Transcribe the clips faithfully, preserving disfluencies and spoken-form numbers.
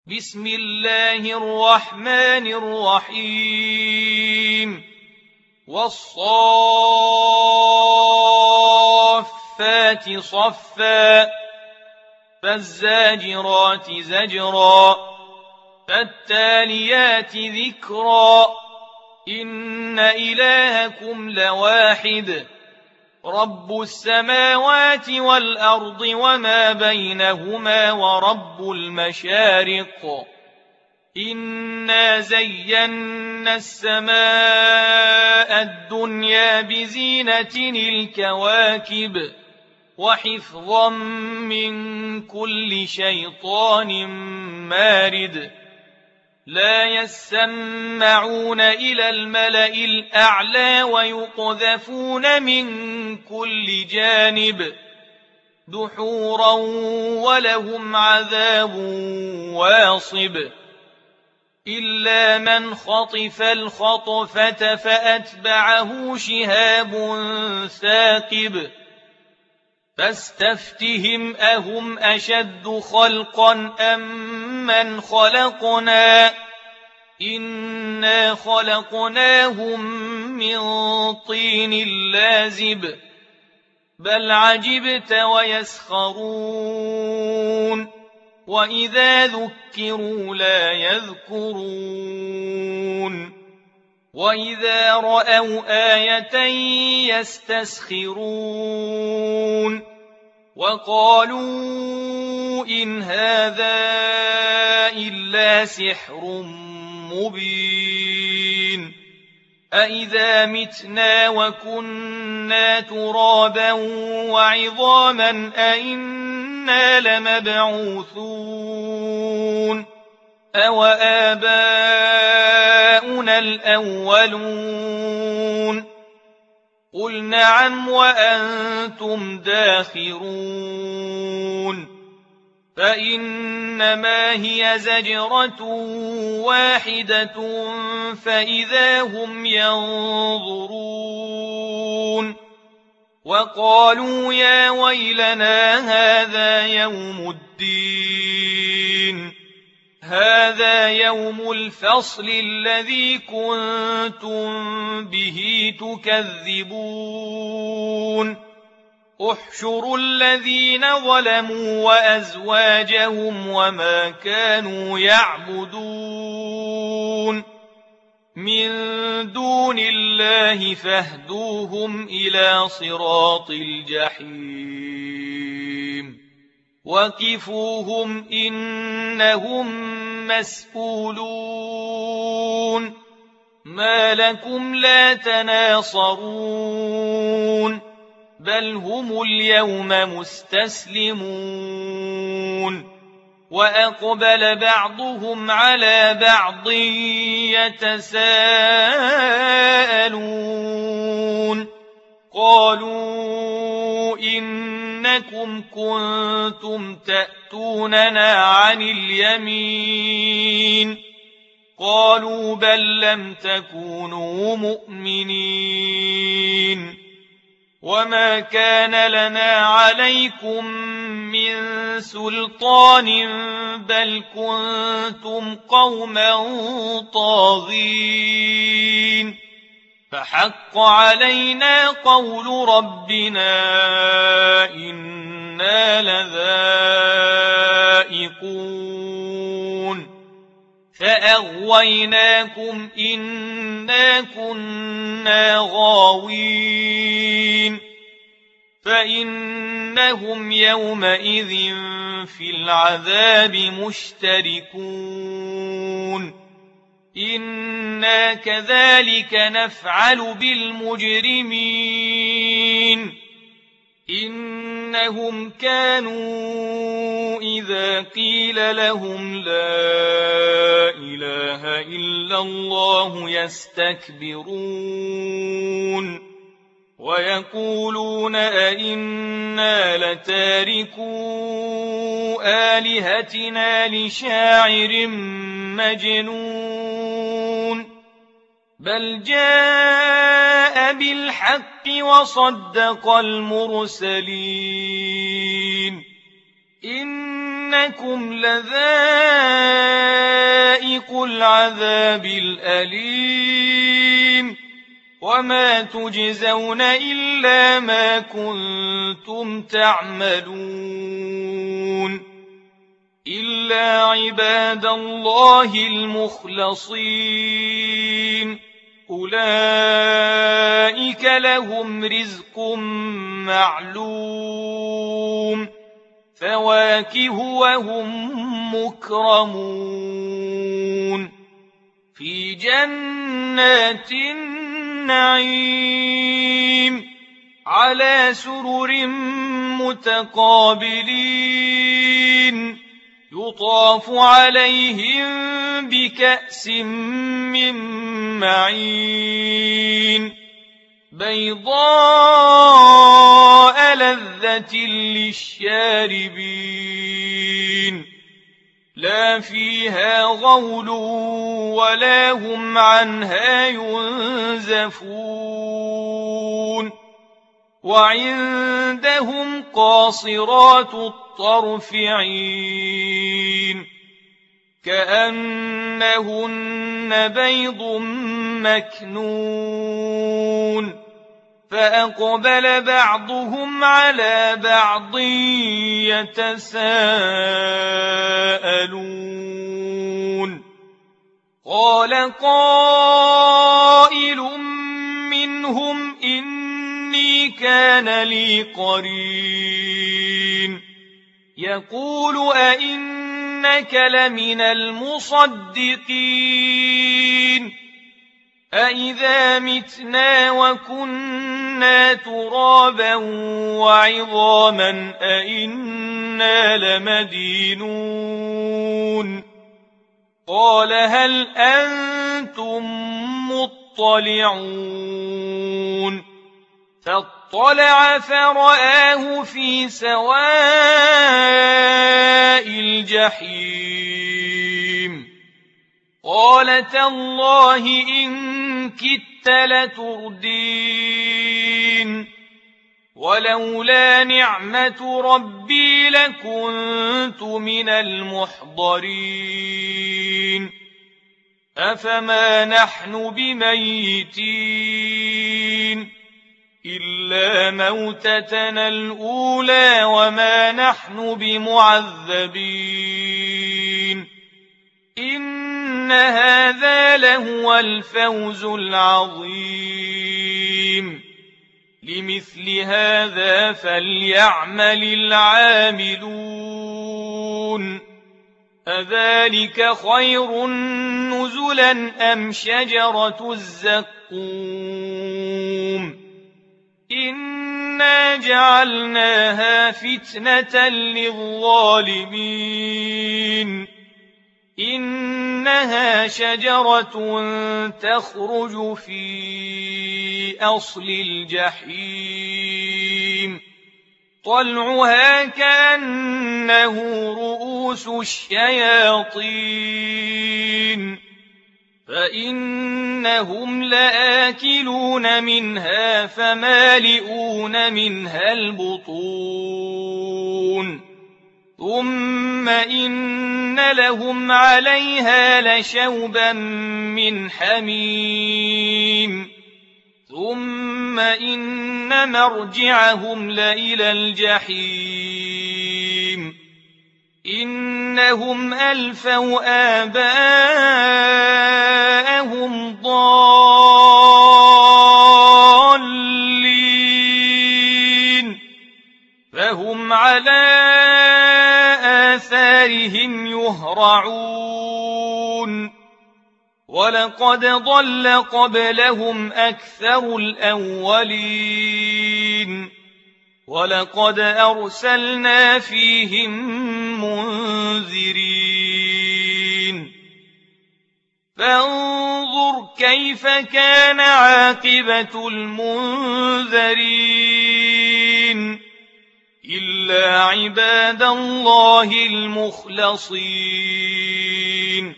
بسم الله الرحمن الرحيم والصافات صفا فالزاجرات زجرا فالتاليات ذكرا إن إلهكم لواحد رب السماوات والأرض وما بينهما ورب المشارق إنا زينا السماء الدنيا بزينة الكواكب وحفظا من كل شيطان مارد لا يسمعون إلى الملأ الأعلى ويقذفون من كل جانب دحورا ولهم عذاب واصب إلا من خطف الخطفة فأتبعه شهاب ثاقب فاستفتهم أهم أشد خلقا أم من خلقنا إنا خلقناهم من طين لازب بل عجبت ويسخرون وإذا ذكروا لا يذكرون وإذا رأوا آية يستسخرون وقالوا إن هذا إلا سحر مبين أإذا متنا وكنا ترابا وعظاما أإنا لمبعوثون أوآباؤنا الأولون قل نعم وأنتم داخرون فإنما هي زجرة واحدة فإذا هم ينظرون وقالوا يا ويلنا هذا يوم الدين هذا يوم الفصل الذي كنتم به تكذبون احشروا الذين ظلموا وأزواجهم وما كانوا يعبدون من دون الله فاهدوهم إلى صراط الجحيم وقفوهم إنهم مسئولون ما لكم لا تناصرون بل هم اليوم مستسلمون وأقبل بعضهم على بعض يتساءلون قالوا إنكم كنتم تأتوننا عن اليمين قالوا بل لم تكونوا مؤمنين وما كان لنا عليكم من سلطان بل كنتم قوما طاغين فحق علينا قول ربنا إنا لذائقون فأغويناكم إنا كنا غاوين فإنهم يومئذ في العذاب مشتركون إنا كذلك نفعل بالمجرمين إنهم كانوا إذا قيل لهم لا إله إلا الله يستكبرون ويقولون أئنا لتاركو آلهتنا لشاعر مجنون بل جاء بالحق وصدق المرسلين إنكم لذائقون العذاب الأليم وما تجزون إلا ما كنتم تعملون إلا عباد الله المخلصين أولئك لهم رزق معلوم فواكه وهم مكرمون في جنات النعيم على سرر متقابلين يطاف عليهم بكأس من معين بيضاء لذة للشاربين لا فيها غول ولا هم عنها ينزفون وعندهم قاصرات الطرف عين كأنهن بيض مكنون فأقبل بعضهم على بعض يتساءلون قال قائل منهم إني كان لي قرين يقول أئنك لمن المصدقين أئذا متنا وكنا ترابا وعظاما أئنا لمدينون قال هل أنتم مطلعون فاطلع فرآه في سواء الجحيم قال تالله إن كدت لتردين ولولا نعمة ربي لكنت من المحضرين أفما نحن بميتين إلا موتتنا الأولى وما نحن بمعذبين إن هذا لهو الفوز العظيم لمثل هذا فليعمل العاملون أذلك خير نزلا أم شجرة الزقوم إنا جعلناها فتنة للظالمين إنها شجرة تخرج في أصل الجحيم طلعها كأنه رؤوس الشياطين فإنهم لآكلون منها فمالئون منها البطون ثم إن لهم عليها لشوبا من حميم ثم إن مرجعهم لإلى الجحيم إنهم ألفوا آباءهم ضالين فهم على آثارهم يهرعون ولقد ضل قبلهم أكثر الأولين ولقد أرسلنا فيهم منذرين فانظر كيف كان عاقبة المنذرين إلا عباد الله المخلصين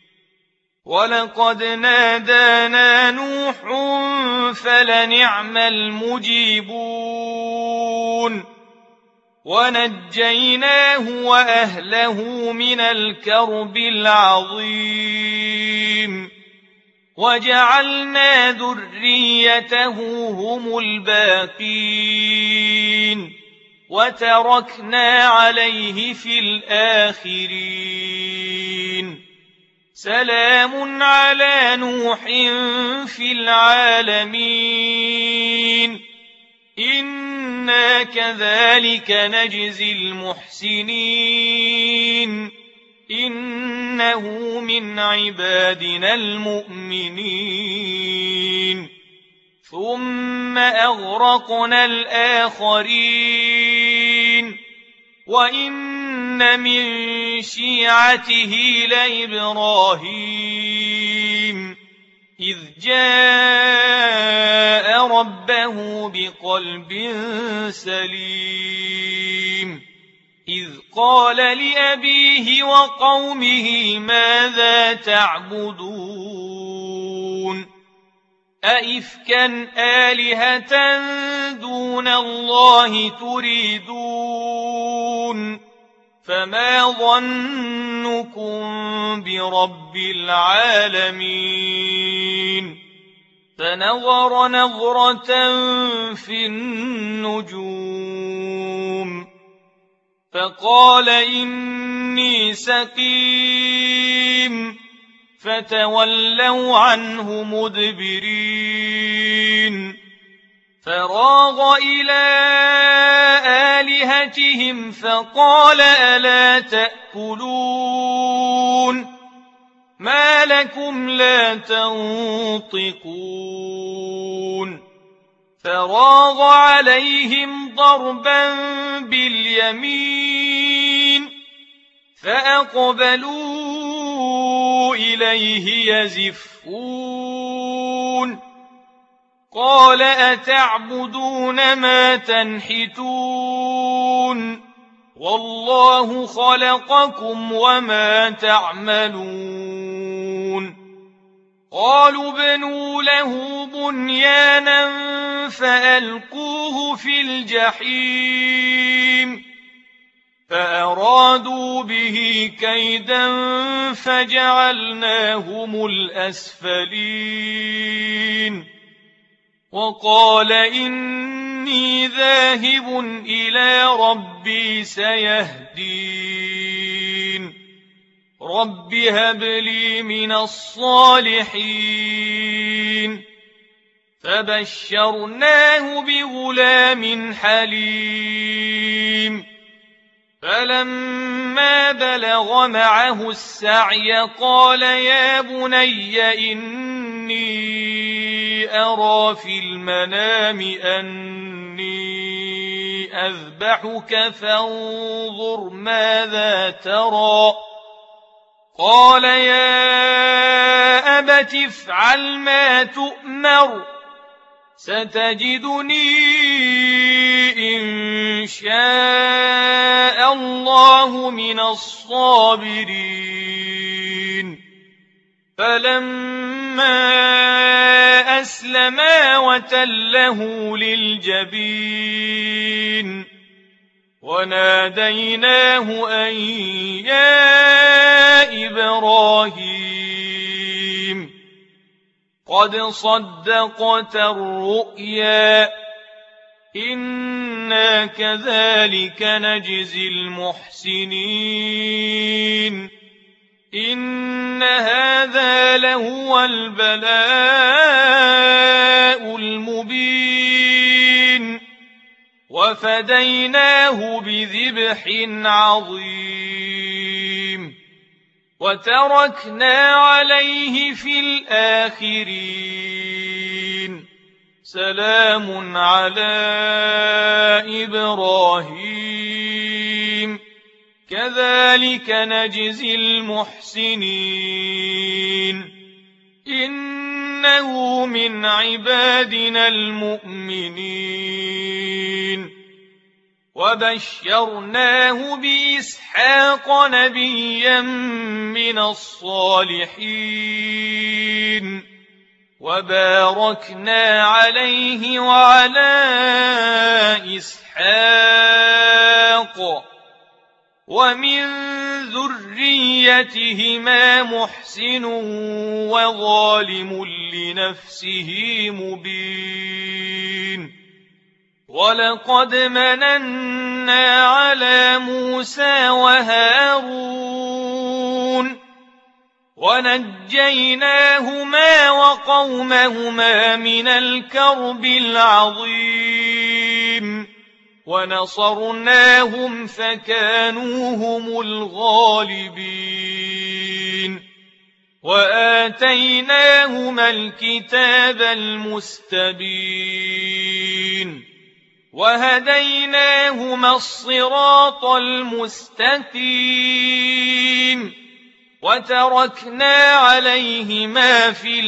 ولقد نادانا نوح فلنعم المجيبون ونجيناه وأهله من الكرب العظيم وجعلنا ذريته هم الباقين وتركنا عليه في الآخرين سلام على نوح في العالمين إنا كذلك نجزي المحسنين إنه من عبادنا المؤمنين ثم أغرقنا الآخرين وإن من شيعته لإبراهيم إذ جاء ربه بقلب سليم إذ قال لأبيه وقومه ماذا تعبدون أئفكا آلهة دون الله تريدون فما ظنكم برب العالمين فنظر نظرة في النجوم فقال إني سقيم فتولوا عنه مدبرين فراغ إلى آلهتهم فقال ألا تأكلون ما لكم لا تنطقون فراغ عليهم ضربا باليمين فأقبلوا إليه يزفون قال أتعبدون ما تنحتون والله خلقكم وما تعملون قالوا ابنوا له بنيانا فألقوه في الجحيم فأرادوا به كيدا فجعلناهم الأسفلين وقال إني ذاهب إلى ربي سيهدين رب هب لي من الصالحين فبشرناه بغلام حليم فلما بلغ معه السعي قال يا بني إني أرى في المنام أني أذبحك فانظر ماذا ترى قال يا أبت افعل ما تؤمر ستجدني إن شاء الله من الصابرين فلما أسلما وتله للجبين وناديناه أن يا إبراهيم قد صدقت الرؤيا إنا كذلك نجزي المحسنين إن هذا لهو البلاء المبين وفديناه بذبح عظيم وتركنا عليه في الآخرين سلام على إبراهيم كذلك نجزي المحسنين إنه من عبادنا المؤمنين وبشرناه بإسحاق نبيا من الصالحين وباركنا عليه وعلى إسحاق ومن ذريتهما محسن وظالم لنفسه مبين ولقد مننا على موسى وهارون ونجيناهما وقومهما من الكرب العظيم ونصرناهم فكانوا هم الغالبين وآتيناهما الكتاب المستبين وهديناهما الصراط المستقيم وتركنا عليهما في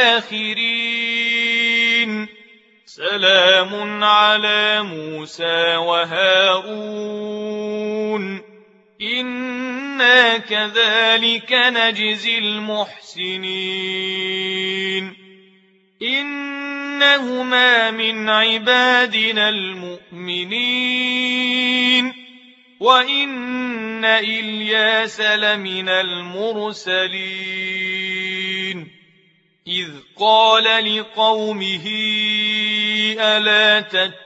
الآخرين سلام على موسى وهارون إنا كذلك نجزي المحسنين إنهما من عبادنا المؤمنين وإن إلياس لمن المرسلين إذ قال لقومه ألا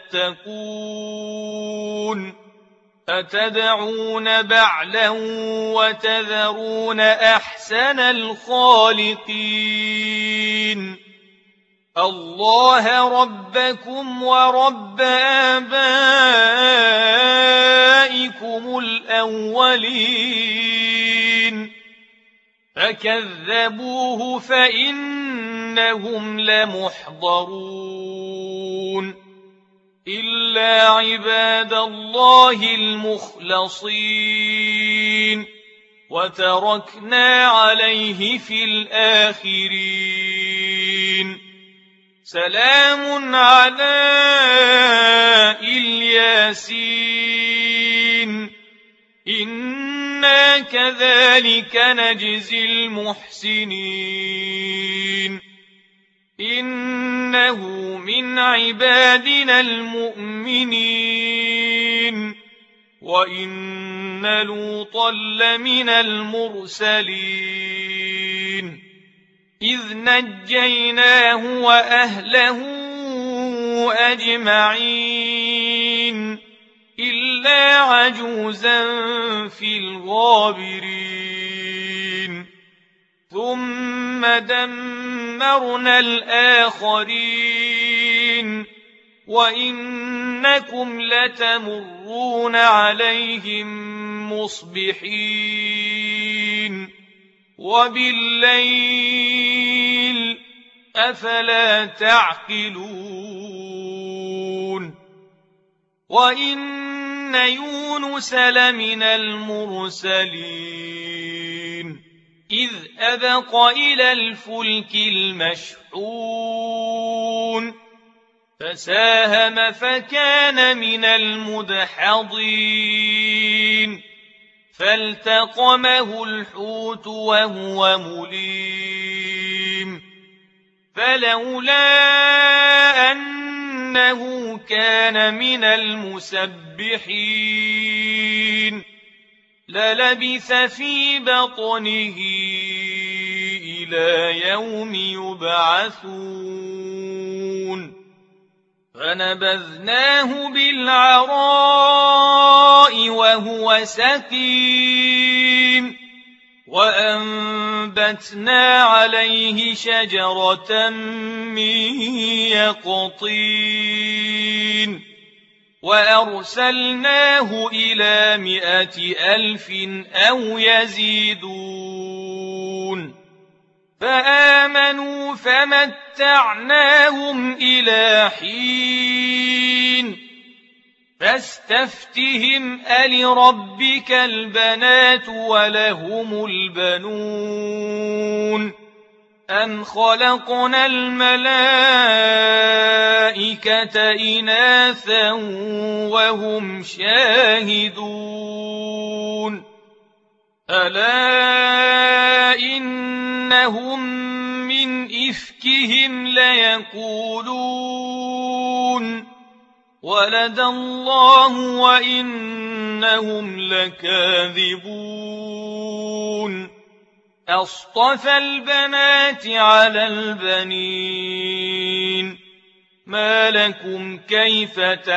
تتقون أتدعون بعلا وتذرون أحسن الخالقين الله ربكم ورب آبائكم الأولين فكذبوه فإنهم لمحضرون إلا عباد الله المخلصين وتركنا عليه في الآخرين سلام على الياسين إنا كذلك نجزي المحسنين إنه من عبادنا المؤمنين وإن لوطا لمن المرسلين إذ نجيناه وأهله أجمعين إلا عجوزا في الغابرين ثم دمرنا الآخرين وإنكم لتمرون عليهم مصبحين وبالليل أفلا تعقلون وإن يونس لمن المرسلين إذ أبق إلى الفلك المشحون فساهم فكان من المدحضين فالتقمه الحوت وهو مليم فلولا أنه كان من المسبحين للبث في بطنه إلى يوم يبعثون فنبذناه بالعراء وهو سقيم وأنبتنا عليه شجرة من يقطين وأرسلناه إلى مائة ألف أو يزيدون فآمنوا فمتعناهم إلى حين فاستفتهم ألربك البنات ولهم البنون أم خلقنا الملائكة إناثا وهم شاهدون ألا إنهم من إفكهم ليقولون ولد الله وإنهم لكاذبون أصطفى البنات على البنين ما لكم كيف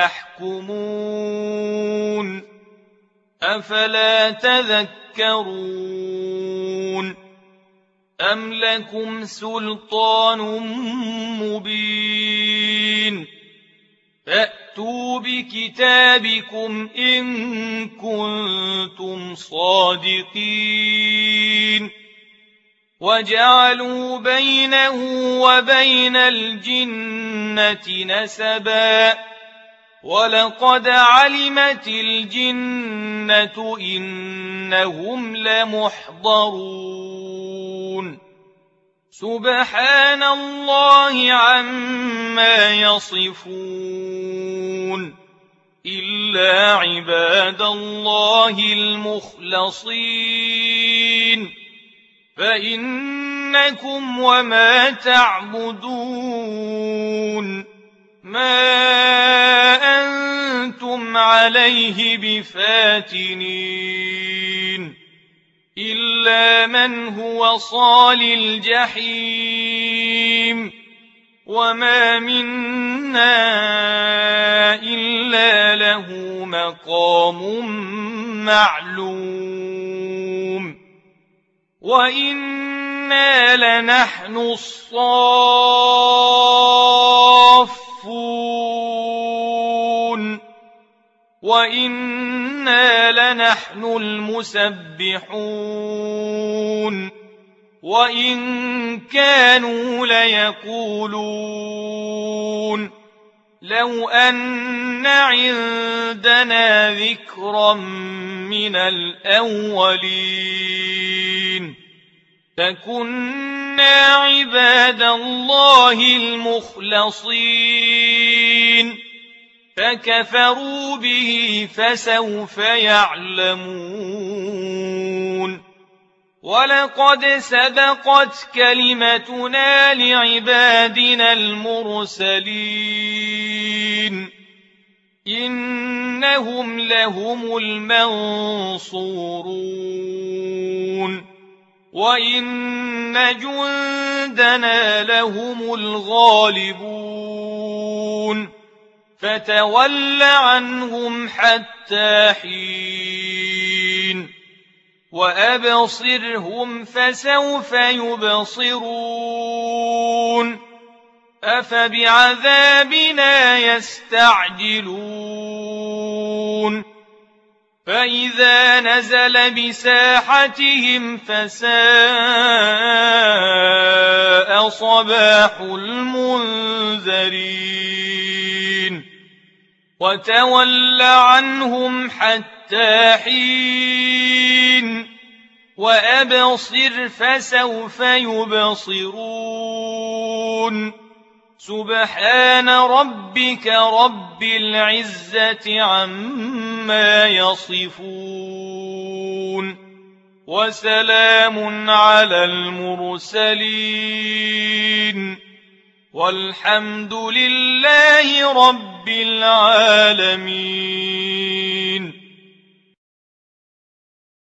تحكمون أفلا تذكرون أم لكم سلطان مبين فأتوا بكتابكم إن كنتم صادقين وجعلوا بينه وبين الجنة نسبا ولقد علمت الجنة إنهم لمحضرون سبحان الله عما يصفون إلا عباد الله المخلصين فإنكم وما تعبدون ما أنتم عليه بفاتنين إلا من هو صال الجحيم وما منا إلا له مقام معلوم وإنا لنحن الصافون وإنا لنحن المسبحون وإن كانوا ليقولون لو أن عندنا ذكرا من الأولين فكنا عباد الله المخلصين فكفروا به فسوف يعلمون ولقد سبقت كلمتنا لعبادنا المرسلين إنهم لهم المنصورون وإن جندنا لهم الغالبون فتول عنهم حتى حين وأبصرهم فسوف يبصرون أفبعذابنا يستعجلون فإذا نزل بساحتهم فساء صباح المنذرين وتول عنهم حتى حين وأبصر فسوف يبصرون سبحان ربك رب العزة عما يصفون وسلام على المرسلين والحمد لله رب العالمين.